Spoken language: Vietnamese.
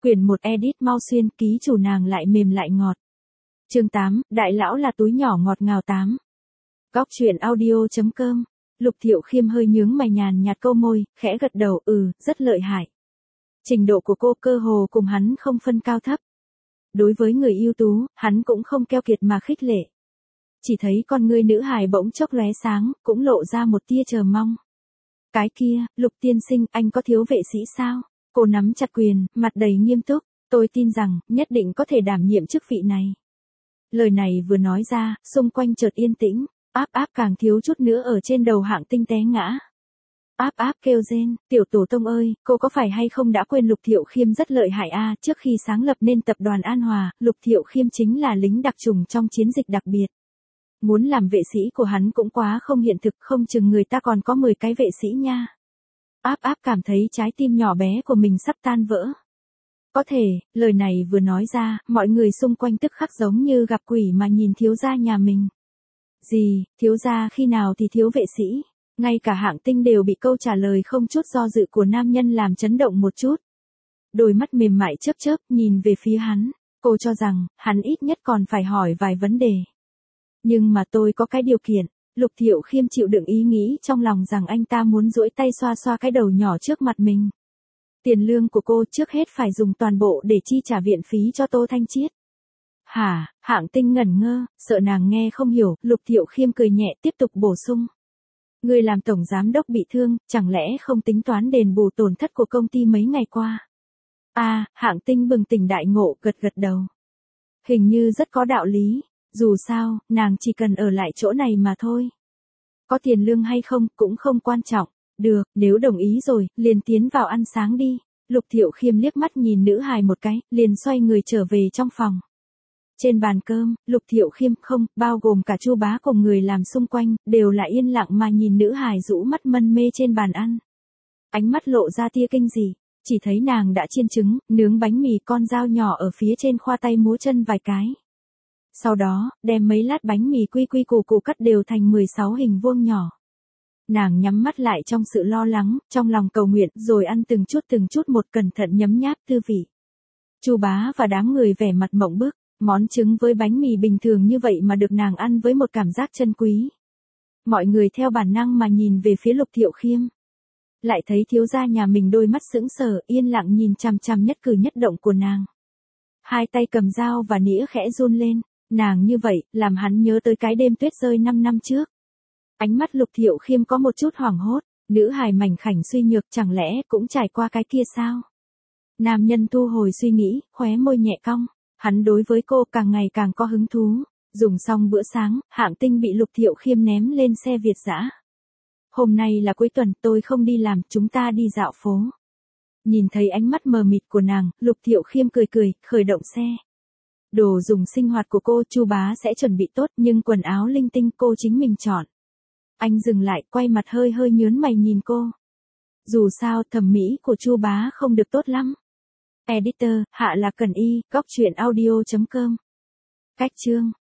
Quyển 1 edit mau xuyên, ký chủ nàng lại mềm lại ngọt. Chương 8, đại lão là túi nhỏ ngọt ngào 8. Góc truyện audio.com. Lục Thiệu Khiêm hơi nhướng mày nhàn nhạt câu môi, khẽ gật đầu, rất lợi hại. Trình độ của cô cơ hồ cùng hắn không phân cao thấp. Đối với người ưu tú, hắn cũng không keo kiệt mà khích lệ. Chỉ thấy con ngươi nữ hài bỗng chốc lóe sáng, cũng lộ ra một tia chờ mong. Cái kia, Lục tiên sinh, anh có thiếu vệ sĩ sao? Cô nắm chặt quyền, mặt đầy nghiêm túc, tôi tin rằng, nhất định có thể đảm nhiệm chức vị này. Lời này vừa nói ra, xung quanh chợt yên tĩnh, áp càng thiếu chút nữa ở trên đầu Hạng Tinh té ngã. Áp kêu rên, tiểu tổ tông ơi, cô có phải hay không đã quên Lục Thiệu Khiêm rất lợi hại trước khi sáng lập nên tập đoàn An Hòa, Lục Thiệu Khiêm chính là lính đặc chủng trong chiến dịch đặc biệt. Muốn làm vệ sĩ của hắn cũng quá không hiện thực, không chừng người ta còn có 10 cái vệ sĩ nha. Áp cảm thấy trái tim nhỏ bé của mình sắp tan vỡ. Có thể, lời này vừa nói ra, mọi người xung quanh tức khắc giống như gặp quỷ mà nhìn thiếu gia nhà mình. Gì, thiếu gia khi nào thì thiếu vệ sĩ? Ngay cả Hạng Tinh đều bị câu trả lời không chút do dự của nam nhân làm chấn động một chút. Đôi mắt mềm mại chớp nhìn về phía hắn, cô cho rằng, hắn ít nhất còn phải hỏi vài vấn đề. Nhưng mà tôi có cái điều kiện. Lục Thiệu Khiêm chịu đựng ý nghĩ trong lòng rằng anh ta muốn duỗi tay xoa xoa cái đầu nhỏ trước mặt mình. Tiền lương của cô trước hết phải dùng toàn bộ để chi trả viện phí cho Tô Thanh Chiết. Hả? Hạng Tinh ngẩn ngơ, sợ nàng nghe không hiểu, Lục Thiệu Khiêm cười nhẹ tiếp tục bổ sung. Người làm tổng giám đốc bị thương, chẳng lẽ không tính toán đền bù tổn thất của công ty mấy ngày qua? Hạng Tinh bừng tỉnh đại ngộ, gật đầu. Hình như rất có đạo lý. Dù sao, nàng chỉ cần ở lại chỗ này mà thôi. Có tiền lương hay không, cũng không quan trọng. Được, nếu đồng ý rồi, liền tiến vào ăn sáng đi. Lục Thiệu Khiêm liếc mắt nhìn nữ hài một cái, liền xoay người trở về trong phòng. Trên bàn cơm, Lục Thiệu Khiêm không, bao gồm cả Chu Bá cùng người làm xung quanh, đều là yên lặng mà nhìn nữ hài rũ mắt mân mê trên bàn ăn. Ánh mắt lộ ra tia kinh dị, chỉ thấy nàng đã chiên trứng, nướng bánh mì, con dao nhỏ ở phía trên khoa tay múa chân vài cái. Sau đó, đem mấy lát bánh mì quy củ cắt đều thành 16 hình vuông nhỏ. Nàng nhắm mắt lại trong sự lo lắng, trong lòng cầu nguyện, rồi ăn từng chút một, cẩn thận nhấm nháp tư vị. Chu Bá và đám người vẻ mặt mộng bức, món trứng với bánh mì bình thường như vậy mà được nàng ăn với một cảm giác chân quý. Mọi người theo bản năng mà nhìn về phía Lục Thiệu Khiêm. Lại thấy thiếu gia nhà mình đôi mắt sững sờ, yên lặng nhìn chằm chằm nhất cử nhất động của nàng. Hai tay cầm dao và nĩa khẽ run lên. Nàng như vậy, làm hắn nhớ tới cái đêm tuyết rơi 5 năm trước. Ánh mắt Lục Thiệu Khiêm có một chút hoảng hốt, nữ hài mảnh khảnh suy nhược chẳng lẽ cũng trải qua cái kia sao? Nam nhân thu hồi suy nghĩ, khóe môi nhẹ cong, hắn đối với cô càng ngày càng có hứng thú. Dùng xong bữa sáng, Hạng Tinh bị Lục Thiệu Khiêm ném lên xe Việt dã. Hôm nay là cuối tuần, tôi không đi làm, chúng ta đi dạo phố. Nhìn thấy ánh mắt mờ mịt của nàng, Lục Thiệu Khiêm cười, khởi động xe. Đồ dùng sinh hoạt của cô Chu Bá sẽ chuẩn bị tốt, nhưng quần áo linh tinh cô chính mình chọn. Anh dừng lại, quay mặt hơi nhớn mày nhìn cô. Dù sao thẩm mỹ của Chu Bá không được tốt lắm. Editor, Hạ Lạc Cẩn Y, góc truyện audio.com. Cách chương